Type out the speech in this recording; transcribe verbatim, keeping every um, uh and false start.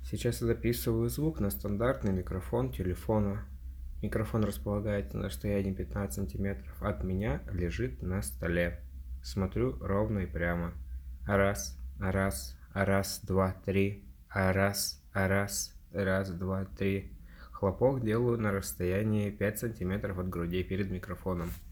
Сейчас я записываю звук на стандартный микрофон телефона. Микрофон располагается на расстоянии пятнадцать сантиметров от меня, лежит на столе. Смотрю ровно и прямо. Раз, раз, раз, два, три. Раз, раз, раз, два, три. Хлопок делаю на расстоянии пять сантиметров от груди перед микрофоном.